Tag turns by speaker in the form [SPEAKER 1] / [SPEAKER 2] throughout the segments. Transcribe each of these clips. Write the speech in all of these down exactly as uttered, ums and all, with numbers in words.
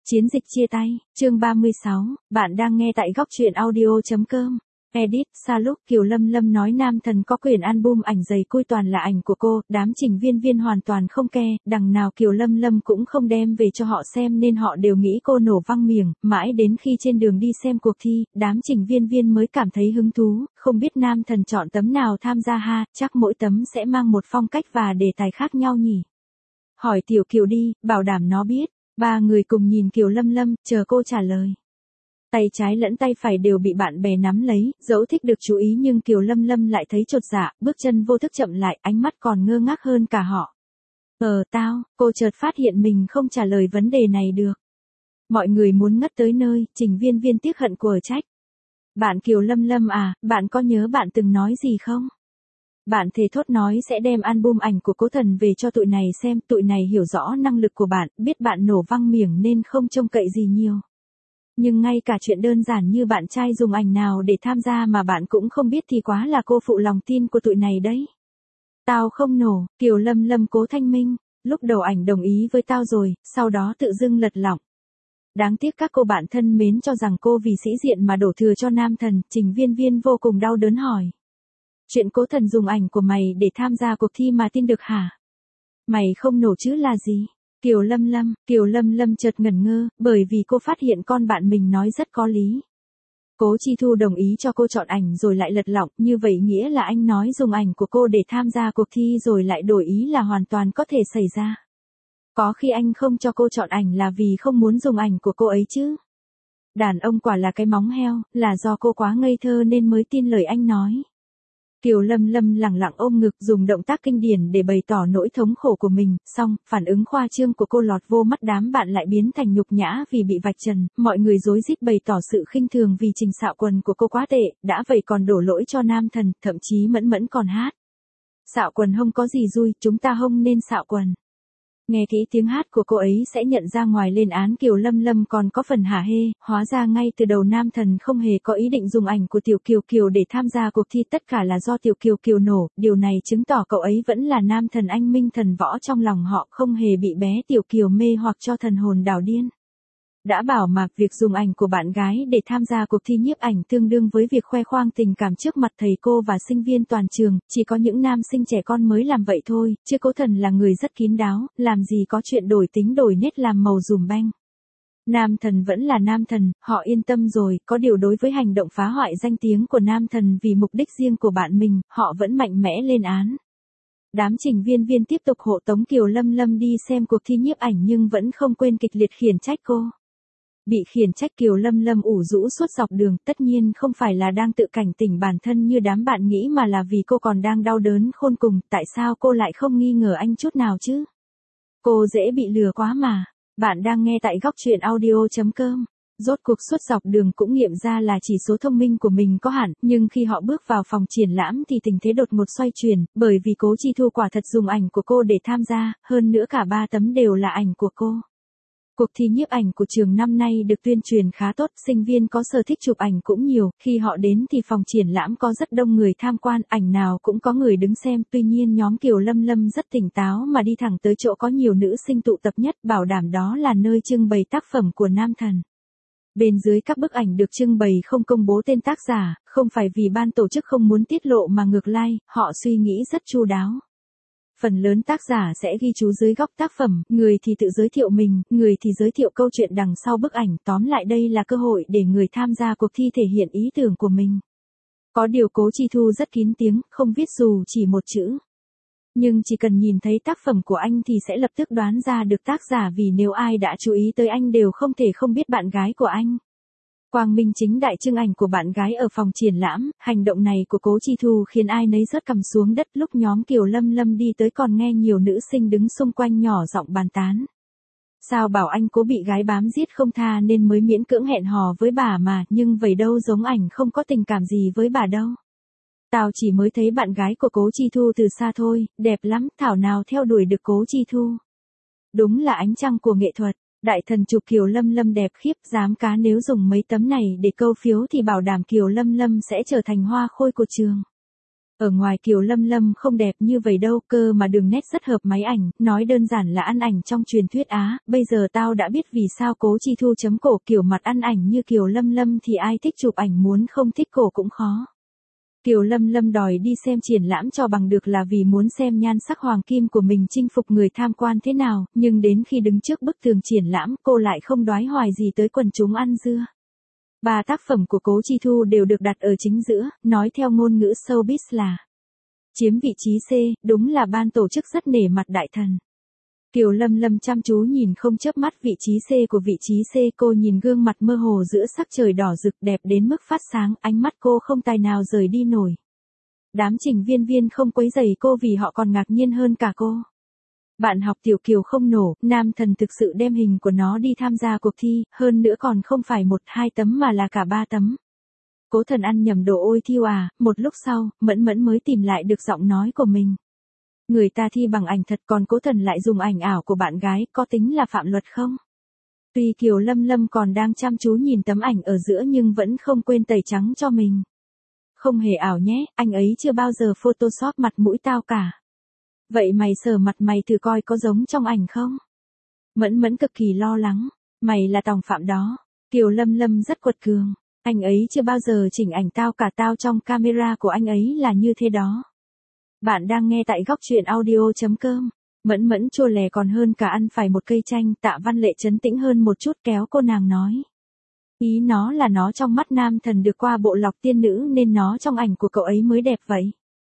[SPEAKER 1] Chiến dịch chia tay, chương ba mươi sáu, bạn đang nghe tại góc truyện audio.com. Edit, Saluk, Kiều Lâm Lâm nói nam thần có quyền album ảnh dày cui toàn là ảnh của cô, đám trình viên viên hoàn toàn không ke, đằng nào Kiều Lâm Lâm cũng không đem về cho họ xem nên họ đều nghĩ cô nổ văng miệng, mãi đến khi trên đường đi xem cuộc thi, đám trình viên viên mới cảm thấy hứng thú, không biết nam thần chọn tấm nào tham gia ha, chắc mỗi tấm sẽ mang một phong cách và đề tài khác nhau nhỉ. Hỏi Tiểu Kiều đi, bảo đảm nó biết. Ba người cùng nhìn Kiều Lâm Lâm, chờ cô trả lời. Tay trái lẫn tay phải đều bị bạn bè nắm lấy, dẫu thích được chú ý nhưng Kiều Lâm Lâm lại thấy chột dạ, bước chân vô thức chậm lại, ánh mắt còn ngơ ngác hơn cả họ. Ờ tao, cô chợt phát hiện mình không trả lời vấn đề này được. Mọi người muốn ngất tới nơi, trình viên viên tiếc hận của trách. Bạn Kiều Lâm Lâm à, bạn có nhớ bạn từng nói gì không? Bạn thề thốt nói sẽ đem album ảnh của Cố Thần về cho tụi này xem, tụi này hiểu rõ năng lực của bạn, biết bạn nổ văng miệng nên không trông cậy gì nhiều. Nhưng ngay cả chuyện đơn giản như bạn trai dùng ảnh nào để tham gia mà bạn cũng không biết thì quá là cô phụ lòng tin của tụi này đấy. Tao không nổ, Kiều Lâm Lâm cố thanh minh, lúc đầu ảnh đồng ý với tao rồi, sau đó tự dưng lật lọng. Đáng tiếc các cô bạn thân mến cho rằng cô vì sĩ diện mà đổ thừa cho nam thần, trình viên viên vô cùng đau đớn hỏi. Chuyện Cố Thần dùng ảnh của mày để tham gia cuộc thi mà tin được hả? Mày không nổ chứ là gì? Kiều Lâm Lâm, Kiều Lâm Lâm chợt ngẩn ngơ, bởi vì cô phát hiện con bạn mình nói rất có lý. Cố Chi Thu đồng ý cho cô chọn ảnh rồi lại lật lọng, như vậy nghĩa là anh nói dùng ảnh của cô để tham gia cuộc thi rồi lại đổi ý là hoàn toàn có thể xảy ra. Có khi anh không cho cô chọn ảnh là vì không muốn dùng ảnh của cô ấy chứ? Đàn ông quả là cái móng heo, là do cô quá ngây thơ nên mới tin lời anh nói. Kiều Lâm Lâm lẳng lặng ôm ngực dùng động tác kinh điển để bày tỏ nỗi thống khổ của mình, xong, phản ứng khoa trương của cô lọt vô mắt đám bạn lại biến thành nhục nhã vì bị vạch trần, mọi người rối rít bày tỏ sự khinh thường vì trình xạo quần của cô quá tệ, đã vậy còn đổ lỗi cho nam thần, thậm chí mẫn mẫn còn hát. Xạo quần không có gì vui, chúng ta không nên xạo quần. Nghe kỹ tiếng hát của cô ấy sẽ nhận ra ngoài lên án Kiều Lâm Lâm còn có phần hả hê, hóa ra ngay từ đầu nam thần không hề có ý định dùng ảnh của Tiểu Kiều Kiều để tham gia cuộc thi, tất cả là do Tiểu Kiều Kiều nổ, điều này chứng tỏ cậu ấy vẫn là nam thần anh minh thần võ trong lòng họ, không hề bị bé Tiểu Kiều mê hoặc cho thần hồn đảo điên. Đã bảo mà, việc dùng ảnh của bạn gái để tham gia cuộc thi nhiếp ảnh tương đương với việc khoe khoang tình cảm trước mặt thầy cô và sinh viên toàn trường, chỉ có những nam sinh trẻ con mới làm vậy thôi, chứ Cố Thần là người rất kín đáo, làm gì có chuyện đổi tính đổi nết làm màu dùm beng. Nam thần vẫn là nam thần, họ yên tâm rồi, có điều đối với hành động phá hoại danh tiếng của nam thần vì mục đích riêng của bạn mình, họ vẫn mạnh mẽ lên án. Đám trình viên viên tiếp tục hộ tống Kiều Lâm Lâm đi xem cuộc thi nhiếp ảnh nhưng vẫn không quên kịch liệt khiển trách cô. Bị khiển trách Kiều Lâm Lâm ủ rũ suốt dọc đường, tất nhiên không phải là đang tự cảnh tỉnh bản thân như đám bạn nghĩ mà là vì cô còn đang đau đớn khôn cùng, tại sao cô lại không nghi ngờ anh chút nào chứ? Cô dễ bị lừa quá mà. Bạn đang nghe tại góc truyện audio.com. Rốt cuộc suốt dọc đường cũng nghiệm ra là chỉ số thông minh của mình có hạn, nhưng khi họ bước vào phòng triển lãm thì tình thế đột ngột xoay chuyển, bởi vì Cố Chi Thu quả thật dùng ảnh của cô để tham gia, hơn nữa cả ba tấm đều là ảnh của cô. Cuộc thi nhiếp ảnh của trường năm nay được tuyên truyền khá tốt, sinh viên có sở thích chụp ảnh cũng nhiều, khi họ đến thì phòng triển lãm có rất đông người tham quan, ảnh nào cũng có người đứng xem, tuy nhiên nhóm Kiều Lâm Lâm rất tỉnh táo mà đi thẳng tới chỗ có nhiều nữ sinh tụ tập nhất, bảo đảm đó là nơi trưng bày tác phẩm của nam thần. Bên dưới các bức ảnh được trưng bày không công bố tên tác giả, không phải vì ban tổ chức không muốn tiết lộ mà ngược lại, họ suy nghĩ rất chu đáo. Phần lớn tác giả sẽ ghi chú dưới góc tác phẩm, người thì tự giới thiệu mình, người thì giới thiệu câu chuyện đằng sau bức ảnh, tóm lại đây là cơ hội để người tham gia cuộc thi thể hiện ý tưởng của mình. Có điều Cố Chi Thu rất kín tiếng, không viết dù chỉ một chữ. Nhưng chỉ cần nhìn thấy tác phẩm của anh thì sẽ lập tức đoán ra được tác giả, vì nếu ai đã chú ý tới anh đều không thể không biết bạn gái của anh. Quang minh chính đại trưng ảnh của bạn gái ở phòng triển lãm, hành động này của Cố Chi Thu khiến ai nấy rớt cằm xuống đất, lúc nhóm Kiều Lâm Lâm đi tới còn nghe nhiều nữ sinh đứng xung quanh nhỏ giọng bàn tán. Sao bảo anh Cố bị gái bám giết không tha nên mới miễn cưỡng hẹn hò với bà mà, nhưng vậy đâu giống ảnh không có tình cảm gì với bà đâu. Tao chỉ mới thấy bạn gái của Cố Chi Thu từ xa thôi, đẹp lắm, thảo nào theo đuổi được Cố Chi Thu. Đúng là ánh trăng của nghệ thuật. Đại thần chụp Kiều Lâm Lâm đẹp khiếp, dám cá nếu dùng mấy tấm này để câu phiếu thì bảo đảm Kiều Lâm Lâm sẽ trở thành hoa khôi của trường. Ở ngoài Kiều Lâm Lâm không đẹp như vậy đâu, cơ mà đường nét rất hợp máy ảnh, nói đơn giản là ăn ảnh trong truyền thuyết Á, bây giờ tao đã biết vì sao Cố Chi Thu chấm cổ kiểu mặt ăn ảnh như Kiều Lâm Lâm thì ai thích chụp ảnh muốn không thích cổ cũng khó. Kiều Lâm Lâm đòi đi xem triển lãm cho bằng được là vì muốn xem nhan sắc hoàng kim của mình chinh phục người tham quan thế nào, nhưng đến khi đứng trước bức tường triển lãm cô lại không đoái hoài gì tới quần chúng ăn dưa. Ba tác phẩm của Cố Chi Thu đều được đặt ở chính giữa, nói theo ngôn ngữ showbiz là chiếm vị trí C, đúng là ban tổ chức rất nể mặt đại thần. Kiều Lâm Lâm chăm chú nhìn không chớp mắt vị trí C của vị trí C, cô nhìn gương mặt mơ hồ giữa sắc trời đỏ rực đẹp đến mức phát sáng, ánh mắt cô không tài nào rời đi nổi. Đám Trình Viên Viên không quấy rầy cô vì họ còn ngạc nhiên hơn cả cô. Bạn học Tiểu Kiều không nổ, nam thần thực sự đem hình của nó đi tham gia cuộc thi, hơn nữa còn không phải một hai tấm mà là cả ba tấm. Cố Thần ăn nhầm đồ ôi thiêu à, một lúc sau, Mẫn Mẫn mới tìm lại được giọng nói của mình. Người ta thi bằng ảnh thật còn Cố Thần lại dùng ảnh ảo của bạn gái, có tính là phạm luật không? Tuy Kiều Lâm Lâm còn đang chăm chú nhìn tấm ảnh ở giữa nhưng vẫn không quên tẩy trắng cho mình. Không hề ảo nhé, anh ấy chưa bao giờ photoshop mặt mũi tao cả. Vậy mày sờ mặt mày thử coi có giống trong ảnh không? Mẫn Mẫn cực kỳ lo lắng. Mày là tòng phạm đó. Kiều Lâm Lâm rất quật cường. Anh ấy chưa bao giờ chỉnh ảnh tao cả, tao trong camera của anh ấy là như thế đó. Bạn đang nghe tại góc truyện audio.com. Mẫn Mẫn chua lè còn hơn cả ăn phải một cây chanh. Tạ Văn Lệ trấn tĩnh hơn một chút kéo cô nàng nói. Ý nó là nó trong mắt nam thần được qua bộ lọc tiên nữ nên nó trong ảnh của cậu ấy mới đẹp vậy.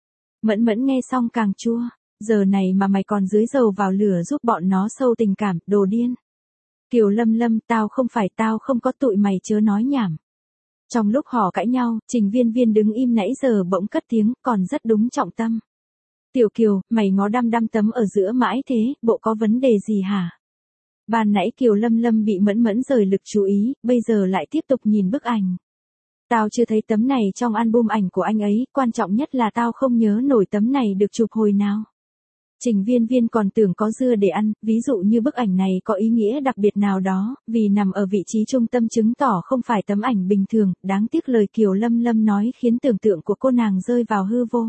[SPEAKER 1] Mẫn Mẫn nghe xong càng chua. Giờ này mà mày còn dưới dầu vào lửa giúp bọn nó sâu tình cảm, đồ điên. Kiều Lâm Lâm, tao không phải, tao không có, tụi mày chớ nói nhảm. Trong lúc họ cãi nhau, Trình Viên Viên đứng im nãy giờ bỗng cất tiếng, còn rất đúng trọng tâm. Tiểu Kiều, mày ngó đăm đăm tấm ở giữa mãi thế, bộ có vấn đề gì hả? Ban nãy Kiều Lâm Lâm bị Mẫn Mẫn rời lực chú ý, bây giờ lại tiếp tục nhìn bức ảnh. Tao chưa thấy tấm này trong album ảnh của anh ấy, quan trọng nhất là tao không nhớ nổi tấm này được chụp hồi nào. Trình Viên Viên còn tưởng có dưa để ăn, ví dụ như bức ảnh này có ý nghĩa đặc biệt nào đó, vì nằm ở vị trí trung tâm chứng tỏ không phải tấm ảnh bình thường, đáng tiếc lời Kiều Lâm Lâm nói khiến tưởng tượng của cô nàng rơi vào hư vô.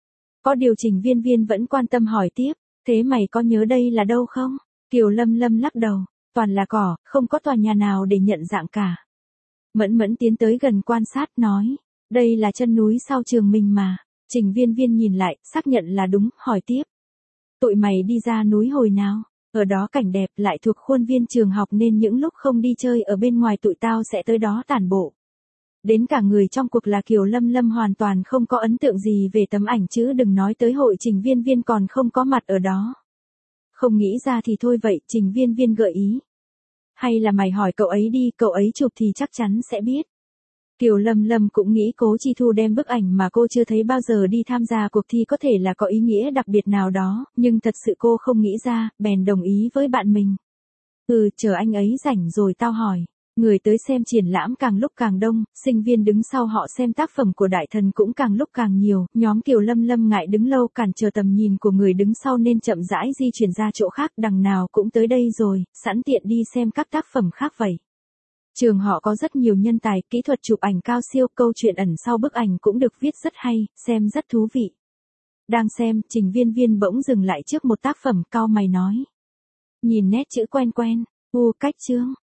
[SPEAKER 1] Có điều Trình Viên Viên vẫn quan tâm hỏi tiếp, thế mày có nhớ đây là đâu không? Kiều Lâm Lâm lắc đầu, toàn là cỏ, không có tòa nhà nào để nhận dạng cả. Mẫn Mẫn tiến tới gần quan sát nói, đây là chân núi sau trường mình mà. Trình Viên Viên nhìn lại, xác nhận là đúng, hỏi tiếp. Tụi mày đi ra núi hồi nào? Ở đó cảnh đẹp, lại thuộc khuôn viên trường học nên những lúc không đi chơi ở bên ngoài tụi tao sẽ tới đó tản bộ. Đến cả người trong cuộc là Kiều Lâm Lâm hoàn toàn không có ấn tượng gì về tấm ảnh chứ đừng nói tới hội Trình Viên Viên còn không có mặt ở đó. Không nghĩ ra thì thôi vậy, Trình Viên Viên gợi ý. Hay là mày hỏi cậu ấy đi, cậu ấy chụp thì chắc chắn sẽ biết. Kiều Lâm Lâm cũng nghĩ Cố Chi Thu đem bức ảnh mà cô chưa thấy bao giờ đi tham gia cuộc thi có thể là có ý nghĩa đặc biệt nào đó, nhưng thật sự cô không nghĩ ra, bèn đồng ý với bạn mình. Ừ, chờ anh ấy rảnh rồi tao hỏi. Người tới xem triển lãm càng lúc càng đông, sinh viên đứng sau họ xem tác phẩm của đại thần cũng càng lúc càng nhiều, nhóm Kiều Lâm Lâm ngại đứng lâu cản trở tầm nhìn của người đứng sau nên chậm rãi di chuyển ra chỗ khác, đằng nào cũng tới đây rồi, sẵn tiện đi xem các tác phẩm khác vậy. Trường họ có rất nhiều nhân tài, kỹ thuật chụp ảnh cao siêu, câu chuyện ẩn sau bức ảnh cũng được viết rất hay, xem rất thú vị. Đang xem, Trình Viên Viên bỗng dừng lại trước một tác phẩm, cau mày nói. Nhìn nét chữ quen quen, u cách chương,